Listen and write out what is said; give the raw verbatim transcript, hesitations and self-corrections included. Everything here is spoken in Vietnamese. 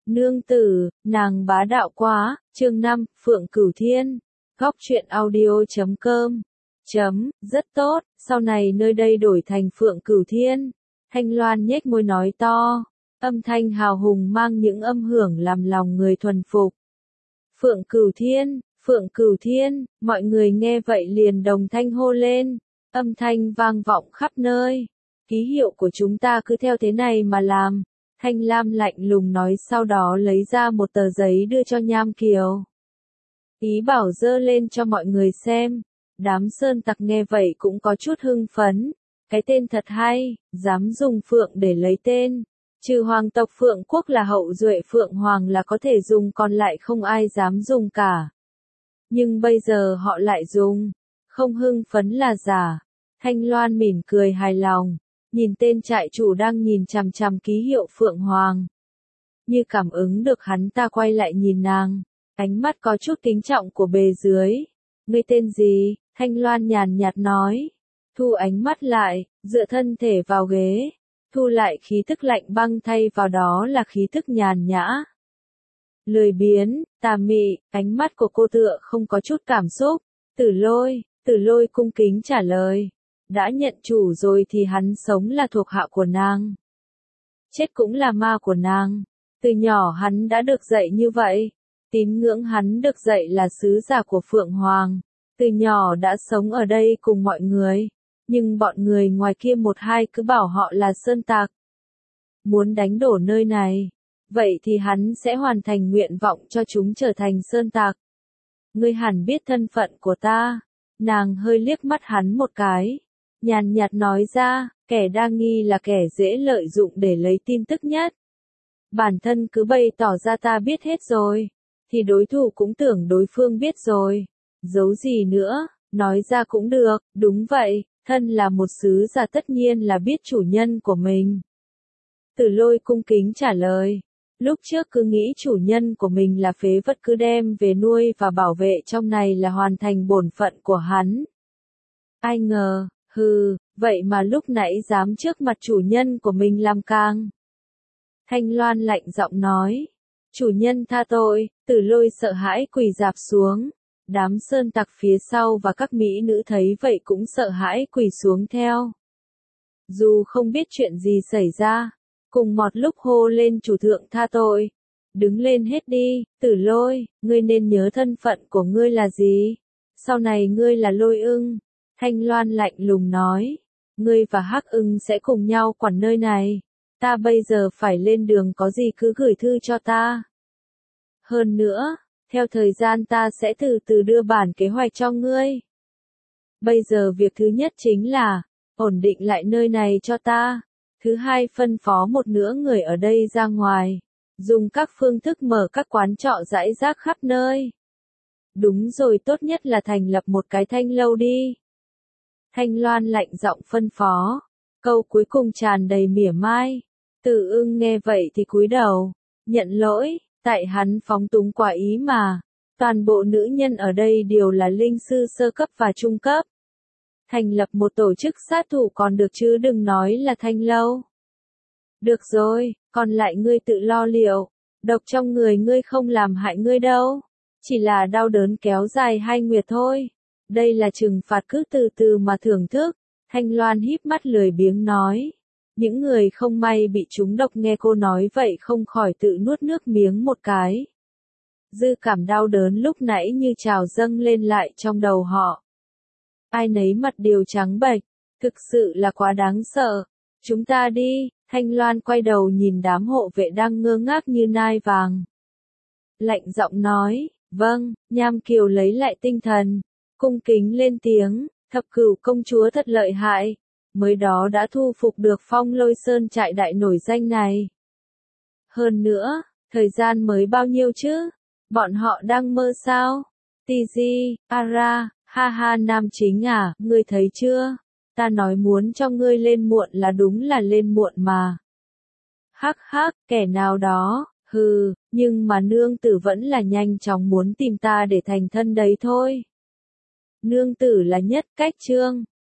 Nương tử, nàng bá đạo quá, chương năm, Phượng Cửu Thiên. Góc truyện audio chấm com. Chấm, rất tốt, sau này nơi đây đổi thành Phượng Cửu Thiên. Thanh Loan nhếch môi nói to, âm thanh hào hùng mang những âm hưởng làm lòng người thuần phục. Phượng Cửu Thiên, Phượng Cửu Thiên, mọi người nghe vậy liền đồng thanh hô lên, âm thanh vang vọng khắp nơi. Ký hiệu của chúng ta cứ theo thế này mà làm. Thanh Lam lạnh lùng nói, sau đó lấy ra một tờ giấy đưa cho Nham Kiều. Ý bảo dơ lên cho mọi người xem. Đám sơn tặc nghe vậy cũng có chút hưng phấn. Cái tên thật hay, dám dùng Phượng để lấy tên. Trừ hoàng tộc Phượng Quốc là hậu duệ Phượng Hoàng là có thể dùng, còn lại không ai dám dùng cả. Nhưng bây giờ họ lại dùng. Không hưng phấn là giả. Thanh Loan mỉm cười hài lòng. Nhìn tên trại chủ đang nhìn chằm chằm ký hiệu Phượng Hoàng. Như cảm ứng được hắn ta quay lại nhìn nàng. Ánh mắt có chút kính trọng của bề dưới. Ngươi tên gì? Thanh Loan nhàn nhạt nói. Thu ánh mắt lại, dựa thân thể vào ghế. Thu lại khí tức lạnh băng, thay vào đó là khí tức nhàn nhã. Lười biếng, tà mị, ánh mắt của cô tựa không có chút cảm xúc. Tử Lôi, Tử Lôi cung kính trả lời. Đã nhận chủ rồi thì hắn sống là thuộc hạ của nàng. Chết cũng là ma của nàng. Từ nhỏ hắn đã được dạy như vậy. Tín ngưỡng hắn được dạy là sứ giả của Phượng Hoàng. Từ nhỏ đã sống ở đây cùng mọi người. Nhưng bọn người ngoài kia một hai cứ bảo họ là sơn tặc. Muốn đánh đổ nơi này. Vậy thì hắn sẽ hoàn thành nguyện vọng cho chúng trở thành sơn tặc. Ngươi hẳn biết thân phận của ta. Nàng hơi liếc mắt hắn một cái. Nhàn nhạt nói ra, kẻ đa nghi là kẻ dễ lợi dụng để lấy tin tức nhất. Bản thân cứ bày tỏ ra ta biết hết rồi, thì đối thủ cũng tưởng đối phương biết rồi. Giấu gì nữa, nói ra cũng được, đúng vậy, thân là một sứ giả tất nhiên là biết chủ nhân của mình. Tử Lôi cung kính trả lời, lúc trước cứ nghĩ chủ nhân của mình là phế vật, cứ đem về nuôi và bảo vệ trong này là hoàn thành bổn phận của hắn. Ai ngờ, hừ, vậy mà lúc nãy dám trước mặt chủ nhân của mình làm cang. Thanh Loan lạnh giọng nói, chủ nhân tha tội. Tử Lôi sợ hãi quỳ rạp xuống. Đám sơn tặc phía sau và các mỹ nữ thấy vậy cũng sợ hãi quỳ xuống theo. Dù không biết chuyện gì xảy ra, cùng một lúc hô lên chủ thượng tha tội. Đứng lên hết đi, Tử Lôi, ngươi nên nhớ thân phận của ngươi là gì. Sau này ngươi là Lôi Ưng. Thanh Loan lạnh lùng nói, ngươi và Hắc Ưng sẽ cùng nhau quản nơi này. Ta bây giờ phải lên đường, có gì cứ gửi thư cho ta. Hơn nữa, theo thời gian ta sẽ từ từ đưa bản kế hoạch cho ngươi. Bây giờ việc thứ nhất chính là, ổn định lại nơi này cho ta. Thứ hai, phân phó một nửa người ở đây ra ngoài. Dùng các phương thức mở các quán trọ rải rác khắp nơi. Đúng rồi, tốt nhất là thành lập một cái thanh lâu đi. Thanh Loan lạnh giọng phân phó. Câu cuối cùng tràn đầy mỉa mai. Tử Ưng nghe vậy thì cúi đầu. Nhận lỗi, tại hắn phóng túng quá ý mà. Toàn bộ nữ nhân ở đây đều là linh sư sơ cấp và trung cấp. Thành lập một tổ chức sát thủ còn được chứ đừng nói là thanh lâu. Được rồi, còn lại ngươi tự lo liệu. Độc trong người ngươi không làm hại ngươi đâu. Chỉ là đau đớn kéo dài hai nguyệt thôi. Đây là trừng phạt, cứ từ từ mà thưởng thức. Thanh Loan híp mắt lười biếng nói. Những người không may bị trúng độc nghe cô nói vậy không khỏi tự nuốt nước miếng một cái. Dư cảm đau đớn lúc nãy như trào dâng lên lại trong đầu họ. Ai nấy mặt đều trắng bệch, thực sự là quá đáng sợ. Chúng ta đi. Thanh Loan quay đầu nhìn đám hộ vệ đang ngơ ngác như nai vàng. Lạnh giọng nói, vâng. Nham Kiều lấy lại tinh thần, cung kính lên tiếng, Thập Cửu công chúa thật lợi hại, mới đó đã thu phục được Phong Lôi Sơn trại đại nổi danh này. Hơn nữa, thời gian mới bao nhiêu chứ? Bọn họ đang mơ sao? Tiji, Ara, ha ha, nam chính à, ngươi thấy chưa? Ta nói muốn cho ngươi lên muộn là đúng là lên muộn mà. Hắc hắc, kẻ nào đó, hừ, nhưng mà nương tử vẫn là nhanh chóng muốn tìm ta để thành thân đấy thôi. Nương tử là nhất cách chương.